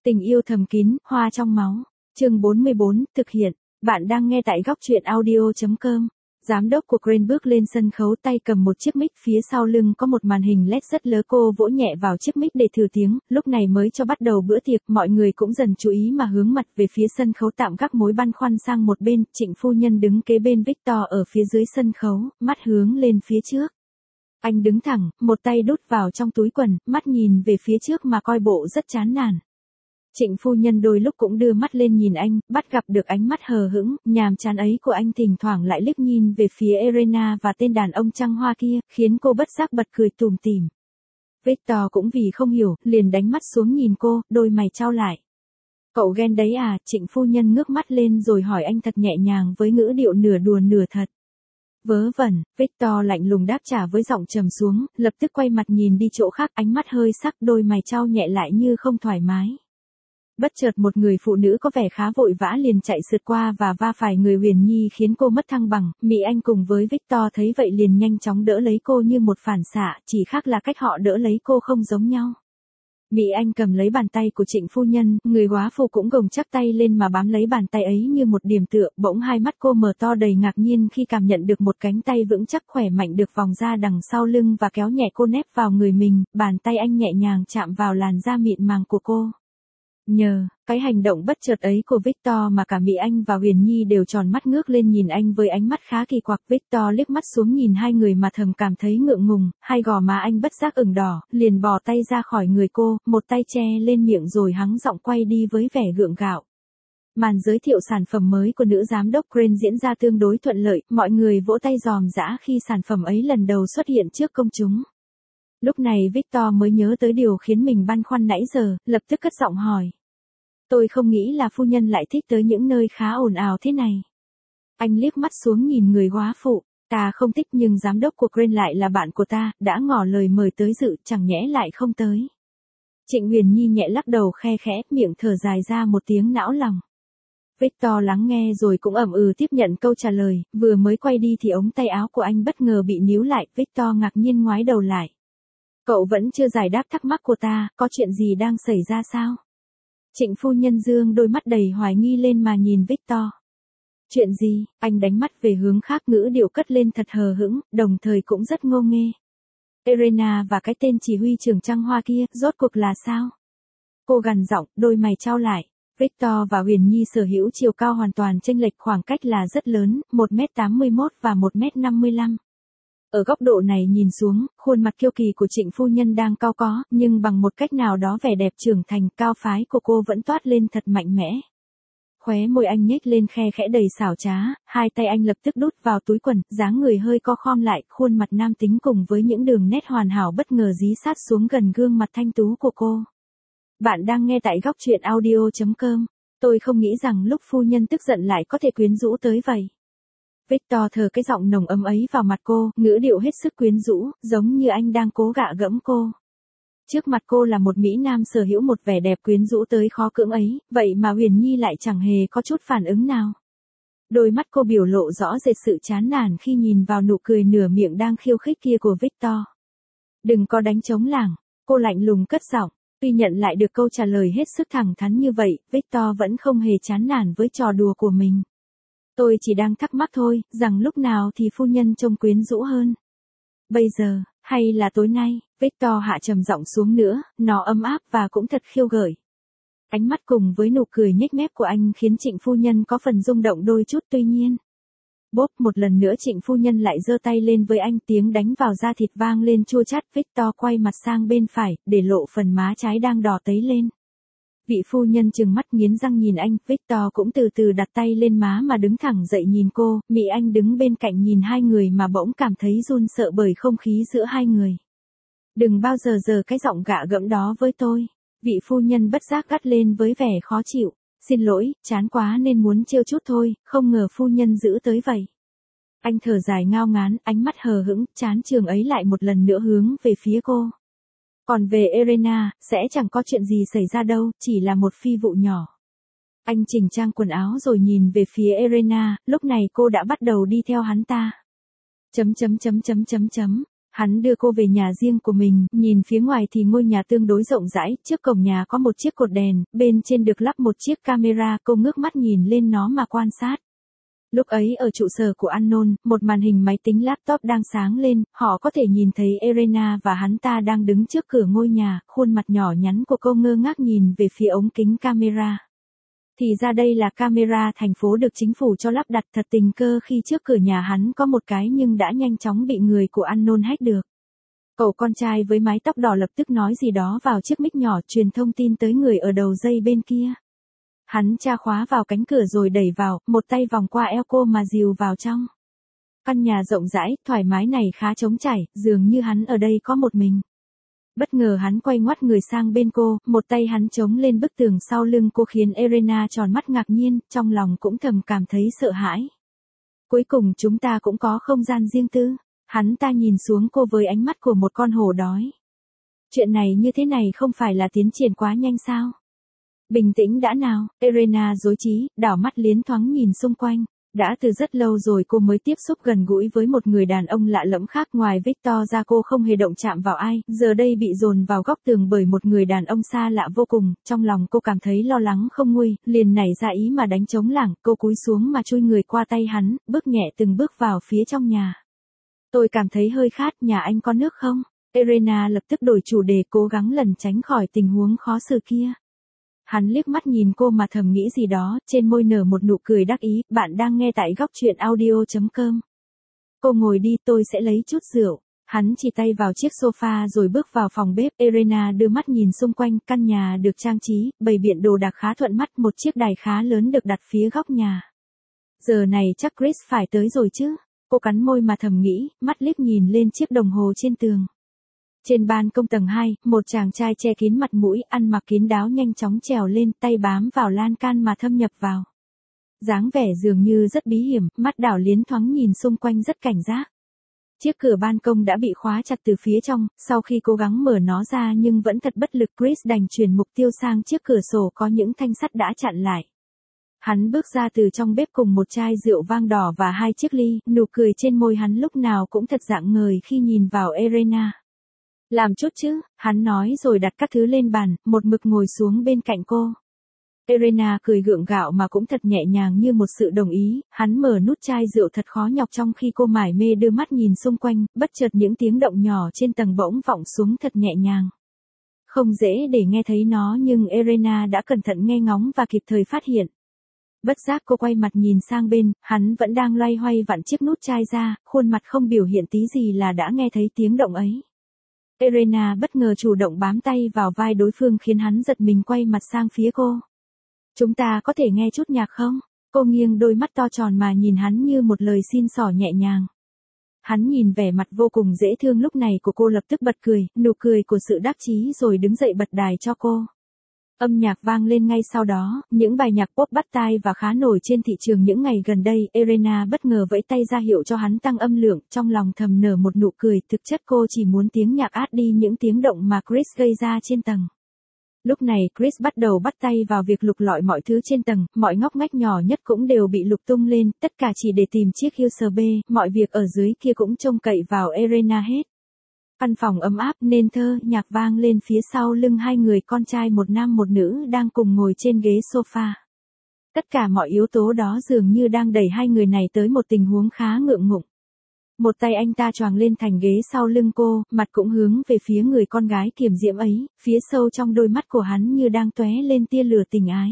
Tình yêu thầm kín, hoa trong máu. Chương 44, thực hiện. Bạn đang nghe tại góc truyện audio.com. Giám đốc của Crane bước lên sân khấu, tay cầm một chiếc mic, phía sau lưng có một màn hình LED rất lớn. Cô vỗ nhẹ vào chiếc mic để thử tiếng, lúc này mới cho bắt đầu bữa tiệc. Mọi người cũng dần chú ý mà hướng mặt về phía sân khấu, tạm gác mối băn khoăn sang một bên. Trịnh phu nhân đứng kế bên Victor ở phía dưới sân khấu, mắt hướng lên phía trước. Anh đứng thẳng, một tay đút vào trong túi quần, mắt nhìn về phía trước mà coi bộ rất chán nản. Trịnh phu nhân đôi lúc cũng đưa mắt lên nhìn anh, bắt gặp được ánh mắt hờ hững, nhàm chán ấy của anh, thỉnh thoảng lại liếc nhìn về phía Elena và tên đàn ông trăng hoa kia, khiến cô bất giác bật cười tủm tỉm. Victor cũng vì không hiểu, liền đánh mắt xuống nhìn cô, đôi mày chau lại. Cậu ghen đấy à? Trịnh phu nhân ngước mắt lên rồi hỏi anh thật nhẹ nhàng với ngữ điệu nửa đùa nửa thật. Vớ vẩn, Victor lạnh lùng đáp trả với giọng trầm xuống, lập tức quay mặt nhìn đi chỗ khác, ánh mắt hơi sắc, đôi mày chau nhẹ lại như không thoải mái. Bất chợt một người phụ nữ có vẻ khá vội vã liền chạy sượt qua và va phải người Huyền Nhi khiến cô mất thăng bằng. Mỹ Anh cùng với Victor thấy vậy liền nhanh chóng đỡ lấy cô như một phản xạ, chỉ khác là cách họ đỡ lấy cô không giống nhau. Mỹ Anh cầm lấy bàn tay của Trịnh phu nhân, người góa phụ cũng gồng chắc tay lên mà bám lấy bàn tay ấy như một điểm tựa. Bỗng hai mắt cô mở to đầy ngạc nhiên khi cảm nhận được một cánh tay vững chắc khỏe mạnh được vòng ra đằng sau lưng và kéo nhẹ cô nép vào người mình. Bàn tay anh nhẹ nhàng chạm vào làn da mịn màng của cô. Nhờ cái hành động bất chợt ấy của Victor mà cả Mỹ Anh và Huyền Nhi đều tròn mắt ngước lên nhìn anh với ánh mắt khá kỳ quặc. Victor liếc mắt xuống nhìn hai người mà thầm cảm thấy ngượng ngùng, hai gò má anh bất giác ửng đỏ, liền bò tay ra khỏi người cô, một tay che lên miệng rồi hắng giọng quay đi với vẻ gượng gạo. Màn giới thiệu sản phẩm mới của nữ giám đốc Crane diễn ra tương đối thuận lợi, mọi người vỗ tay ròm rã khi sản phẩm ấy lần đầu xuất hiện trước công chúng. Lúc này Victor mới nhớ tới điều khiến mình băn khoăn nãy giờ, lập tức cất giọng hỏi. Tôi không nghĩ là phu nhân lại thích tới những nơi khá ồn ào thế này. Anh liếc mắt xuống nhìn người góa phụ, ta không thích nhưng giám đốc của Crane lại là bạn của ta, đã ngỏ lời mời tới dự, chẳng nhẽ lại không tới. Trịnh Huyền Nhi nhẹ lắc đầu khe khẽ, miệng thở dài ra một tiếng não lòng. Victor lắng nghe rồi cũng ậm ừ tiếp nhận câu trả lời, vừa mới quay đi thì ống tay áo của anh bất ngờ bị níu lại, Victor ngạc nhiên ngoái đầu lại. Cậu vẫn chưa giải đáp thắc mắc của ta, có chuyện gì đang xảy ra sao? Trịnh phu nhân dương đôi mắt đầy hoài nghi lên mà nhìn Victor. Chuyện gì? Anh đánh mắt về hướng khác, ngữ điệu cất lên thật hờ hững, đồng thời cũng rất ngô nghê. Elena và cái tên chỉ huy trưởng trăng hoa kia, rốt cuộc là sao? Cô gằn giọng, đôi mày chau lại. Victor và Huyền Nhi sở hữu chiều cao hoàn toàn chênh lệch, khoảng cách là rất lớn, 1m81 và 1m55. Ở góc độ này nhìn xuống, khuôn mặt kiêu kỳ của Trịnh phu nhân đang cao có, nhưng bằng một cách nào đó vẻ đẹp trưởng thành cao phái của cô vẫn toát lên thật mạnh mẽ. Khóe môi anh nhếch lên khe khẽ đầy xảo trá, hai tay anh lập tức đút vào túi quần, dáng người hơi co khom lại, khuôn mặt nam tính cùng với những đường nét hoàn hảo bất ngờ dí sát xuống gần gương mặt thanh tú của cô. Bạn đang nghe tại góc truyện audio.com. Tôi không nghĩ rằng lúc phu nhân tức giận lại có thể quyến rũ tới vậy. Victor thở cái giọng nồng ấm ấy vào mặt cô, ngữ điệu hết sức quyến rũ, giống như anh đang cố gạ gẫm cô. Trước mặt cô là một mỹ nam sở hữu một vẻ đẹp quyến rũ tới khó cưỡng ấy, vậy mà Huyền Nhi lại chẳng hề có chút phản ứng nào. Đôi mắt cô biểu lộ rõ rệt sự chán nản khi nhìn vào nụ cười nửa miệng đang khiêu khích kia của Victor. Đừng có đánh trống lảng, cô lạnh lùng cất giọng. Tuy nhận lại được câu trả lời hết sức thẳng thắn như vậy, Victor vẫn không hề chán nản với trò đùa của mình. Tôi chỉ đang thắc mắc thôi, rằng lúc nào thì phu nhân trông quyến rũ hơn. Bây giờ, hay là tối nay? Victor hạ trầm giọng xuống nữa, nó ấm áp và cũng thật khiêu gợi. Ánh mắt cùng với nụ cười nhếch mép của anh khiến Trịnh phu nhân có phần rung động đôi chút, tuy nhiên. Bốp, một lần nữa Trịnh phu nhân lại giơ tay lên với anh, tiếng đánh vào da thịt vang lên chua chát. Victor quay mặt sang bên phải, để lộ phần má trái đang đỏ tấy lên. Vị phu nhân trừng mắt nghiến răng nhìn anh, Victor cũng từ từ đặt tay lên má mà đứng thẳng dậy nhìn cô. Mỹ Anh đứng bên cạnh nhìn hai người mà bỗng cảm thấy run sợ bởi không khí giữa hai người. Đừng bao giờ giở cái giọng gạ gẫm đó với tôi. Vị phu nhân bất giác gắt lên với vẻ khó chịu. Xin lỗi, chán quá nên muốn trêu chút thôi, không ngờ phu nhân giữ tới vậy. Anh thở dài ngao ngán, ánh mắt hờ hững, chán trường ấy lại một lần nữa hướng về phía cô. Còn về Elena, sẽ chẳng có chuyện gì xảy ra đâu, chỉ là một phi vụ nhỏ. Anh chỉnh trang quần áo rồi nhìn về phía Elena, lúc này cô đã bắt đầu đi theo hắn ta. Hắn đưa cô về nhà riêng của mình, nhìn phía ngoài thì ngôi nhà tương đối rộng rãi, trước cổng nhà có một chiếc cột đèn, bên trên được lắp một chiếc camera, cô ngước mắt nhìn lên nó mà quan sát. Lúc ấy ở trụ sở của Unknown, một màn hình máy tính laptop đang sáng lên, họ có thể nhìn thấy Elena và hắn ta đang đứng trước cửa ngôi nhà, khuôn mặt nhỏ nhắn của cô ngơ ngác nhìn về phía ống kính camera. Thì ra đây là camera thành phố được chính phủ cho lắp đặt, thật tình cơ khi trước cửa nhà hắn có một cái nhưng đã nhanh chóng bị người của Unknown hack được. Cậu con trai với mái tóc đỏ lập tức nói gì đó vào chiếc mic nhỏ truyền thông tin tới người ở đầu dây bên kia. Hắn tra khóa vào cánh cửa rồi đẩy vào, một tay vòng qua eo cô mà dìu vào trong. Căn nhà rộng rãi, thoải mái này khá trống trải, dường như hắn ở đây có một mình. Bất ngờ hắn quay ngoắt người sang bên cô, một tay hắn chống lên bức tường sau lưng cô khiến Elena tròn mắt ngạc nhiên, trong lòng cũng thầm cảm thấy sợ hãi. Cuối cùng chúng ta cũng có không gian riêng tư. Hắn ta nhìn xuống cô với ánh mắt của một con hổ đói. Chuyện này như thế này không phải là tiến triển quá nhanh sao? Bình tĩnh đã nào, Elena rối trí, đảo mắt liến thoáng nhìn xung quanh. Đã từ rất lâu rồi cô mới tiếp xúc gần gũi với một người đàn ông lạ lẫm khác, ngoài Victor ra cô không hề động chạm vào ai, giờ đây bị dồn vào góc tường bởi một người đàn ông xa lạ vô cùng, trong lòng cô cảm thấy lo lắng không nguôi, liền nảy ra ý mà đánh trống lảng, cô cúi xuống mà chui người qua tay hắn, bước nhẹ từng bước vào phía trong nhà. Tôi cảm thấy hơi khát, nhà anh có nước không? Elena lập tức đổi chủ đề, cố gắng lẩn tránh khỏi tình huống khó xử kia. Hắn liếc mắt nhìn cô mà thầm nghĩ gì đó, trên môi nở một nụ cười đắc ý, bạn đang nghe tại góc truyện audio.com. Cô ngồi đi, tôi sẽ lấy chút rượu. Hắn chỉ tay vào chiếc sofa rồi bước vào phòng bếp, Elena đưa mắt nhìn xung quanh, căn nhà được trang trí, bày biện đồ đạc khá thuận mắt, một chiếc đài khá lớn được đặt phía góc nhà. Giờ này chắc Chris phải tới rồi chứ? Cô cắn môi mà thầm nghĩ, mắt liếc nhìn lên chiếc đồng hồ trên tường. Trên ban công tầng 2, một chàng trai che kín mặt mũi, ăn mặc kín đáo nhanh chóng trèo lên, tay bám vào lan can mà thâm nhập vào. Dáng vẻ dường như rất bí hiểm, mắt đảo liến thoáng nhìn xung quanh rất cảnh giác. Chiếc cửa ban công đã bị khóa chặt từ phía trong, sau khi cố gắng mở nó ra nhưng vẫn thật bất lực, Chris đành chuyển mục tiêu sang chiếc cửa sổ có những thanh sắt đã chặn lại. Hắn bước ra từ trong bếp cùng một chai rượu vang đỏ và 2 chiếc ly, nụ cười trên môi hắn lúc nào cũng thật rạng ngời khi nhìn vào Elena. Làm chút chứ, hắn nói rồi đặt các thứ lên bàn, một mực ngồi xuống bên cạnh cô. Elena cười gượng gạo mà cũng thật nhẹ nhàng như một sự đồng ý, hắn mở nút chai rượu thật khó nhọc trong khi cô mải mê đưa mắt nhìn xung quanh, bất chợt những tiếng động nhỏ trên tầng bỗng vọng xuống thật nhẹ nhàng. Không dễ để nghe thấy nó nhưng Elena đã cẩn thận nghe ngóng và kịp thời phát hiện. Bất giác cô quay mặt nhìn sang bên, hắn vẫn đang loay hoay vặn chiếc nút chai ra, khuôn mặt không biểu hiện tí gì là đã nghe thấy tiếng động ấy. Elena bất ngờ chủ động bám tay vào vai đối phương khiến hắn giật mình quay mặt sang phía cô. Chúng ta có thể nghe chút nhạc không? Cô nghiêng đôi mắt to tròn mà nhìn hắn như một lời xin xỏ nhẹ nhàng. Hắn nhìn vẻ mặt vô cùng dễ thương lúc này của cô lập tức bật cười, nụ cười của sự đắc chí rồi đứng dậy bật đài cho cô. Âm nhạc vang lên ngay sau đó, những bài nhạc pop bắt tai và khá nổi trên thị trường những ngày gần đây. Elena bất ngờ vẫy tay ra hiệu cho hắn tăng âm lượng, trong lòng thầm nở một nụ cười, thực chất cô chỉ muốn tiếng nhạc át đi những tiếng động mà Chris gây ra trên tầng. Lúc này Chris bắt đầu bắt tay vào việc lục lọi mọi thứ trên tầng, mọi ngóc ngách nhỏ nhất cũng đều bị lục tung lên, tất cả chỉ để tìm chiếc USB, mọi việc ở dưới kia cũng trông cậy vào Elena hết. Căn phòng ấm áp nên thơ, nhạc vang lên phía sau lưng hai người con trai một nam một nữ đang cùng ngồi trên ghế sofa. Tất cả mọi yếu tố đó dường như đang đẩy hai người này tới một tình huống khá ngượng ngùng. Một tay anh ta choàng lên thành ghế sau lưng cô, mặt cũng hướng về phía người con gái kiềm diễm ấy, phía sâu trong đôi mắt của hắn như đang tóe lên tia lửa tình ái.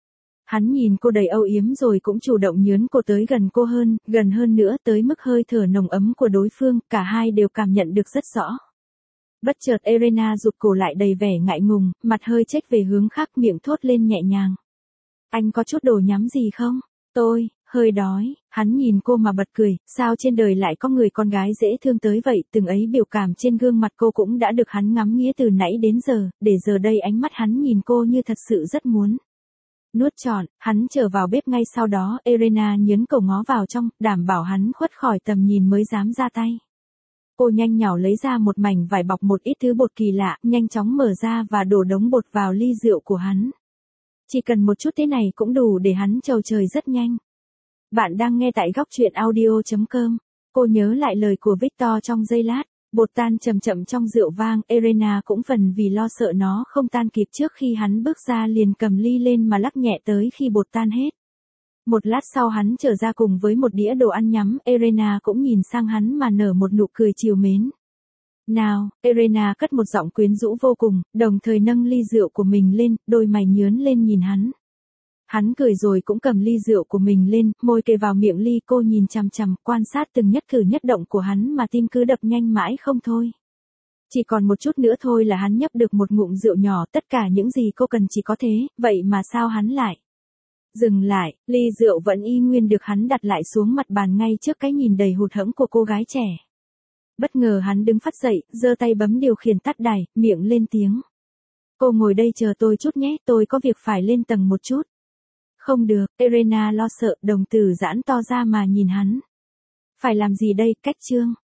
Hắn nhìn cô đầy âu yếm rồi cũng chủ động nhướn cô tới gần cô hơn, gần hơn nữa tới mức hơi thở nồng ấm của đối phương, cả hai đều cảm nhận được rất rõ. Bất chợt Elena rụt cổ lại đầy vẻ ngại ngùng, mặt hơi chếch về hướng khác, miệng thốt lên nhẹ nhàng. Anh có chút đồ nhắm gì không? Tôi hơi đói. Hắn nhìn cô mà bật cười, sao trên đời lại có người con gái dễ thương tới vậy, từng ấy biểu cảm trên gương mặt cô cũng đã được hắn ngắm nghía từ nãy đến giờ, để giờ đây ánh mắt hắn nhìn cô như thật sự rất muốn. Nuốt trọn, hắn trở vào bếp ngay sau đó, Elena nhấn cổ ngó vào trong, đảm bảo hắn khuất khỏi tầm nhìn mới dám ra tay. Cô nhanh nhảu lấy ra một mảnh vải bọc một ít thứ bột kỳ lạ, nhanh chóng mở ra và đổ đống bột vào ly rượu của hắn. Chỉ cần một chút thế này cũng đủ để hắn trầu trời rất nhanh. Bạn đang nghe tại góc truyện audio.com. Cô nhớ lại lời của Victor trong giây lát. Bột tan chậm chậm trong rượu vang, Elena cũng phần vì lo sợ nó không tan kịp trước khi hắn bước ra liền cầm ly lên mà lắc nhẹ tới khi bột tan hết. Một lát sau hắn trở ra cùng với một đĩa đồ ăn nhắm, Elena cũng nhìn sang hắn mà nở một nụ cười trìu mến. Nào, Elena cất một giọng quyến rũ vô cùng, đồng thời nâng ly rượu của mình lên, đôi mày nhớn lên nhìn hắn. Hắn cười rồi cũng cầm ly rượu của mình lên, môi kề vào miệng ly, cô nhìn chằm chằm, quan sát từng nhất cử nhất động của hắn mà tim cứ đập nhanh mãi không thôi. Chỉ còn một chút nữa thôi là hắn nhấp được một ngụm rượu nhỏ, tất cả những gì cô cần chỉ có thế, vậy mà sao hắn lại dừng lại, ly rượu vẫn y nguyên được hắn đặt lại xuống mặt bàn ngay trước cái nhìn đầy hụt hẫng của cô gái trẻ. Bất ngờ hắn đứng phát dậy, giơ tay bấm điều khiển tắt đài, miệng lên tiếng. Cô ngồi đây chờ tôi chút nhé, tôi có việc phải lên tầng một chút. Không được, Elena lo sợ, đồng tử giãn to ra mà nhìn hắn. Phải làm gì đây, cách chương?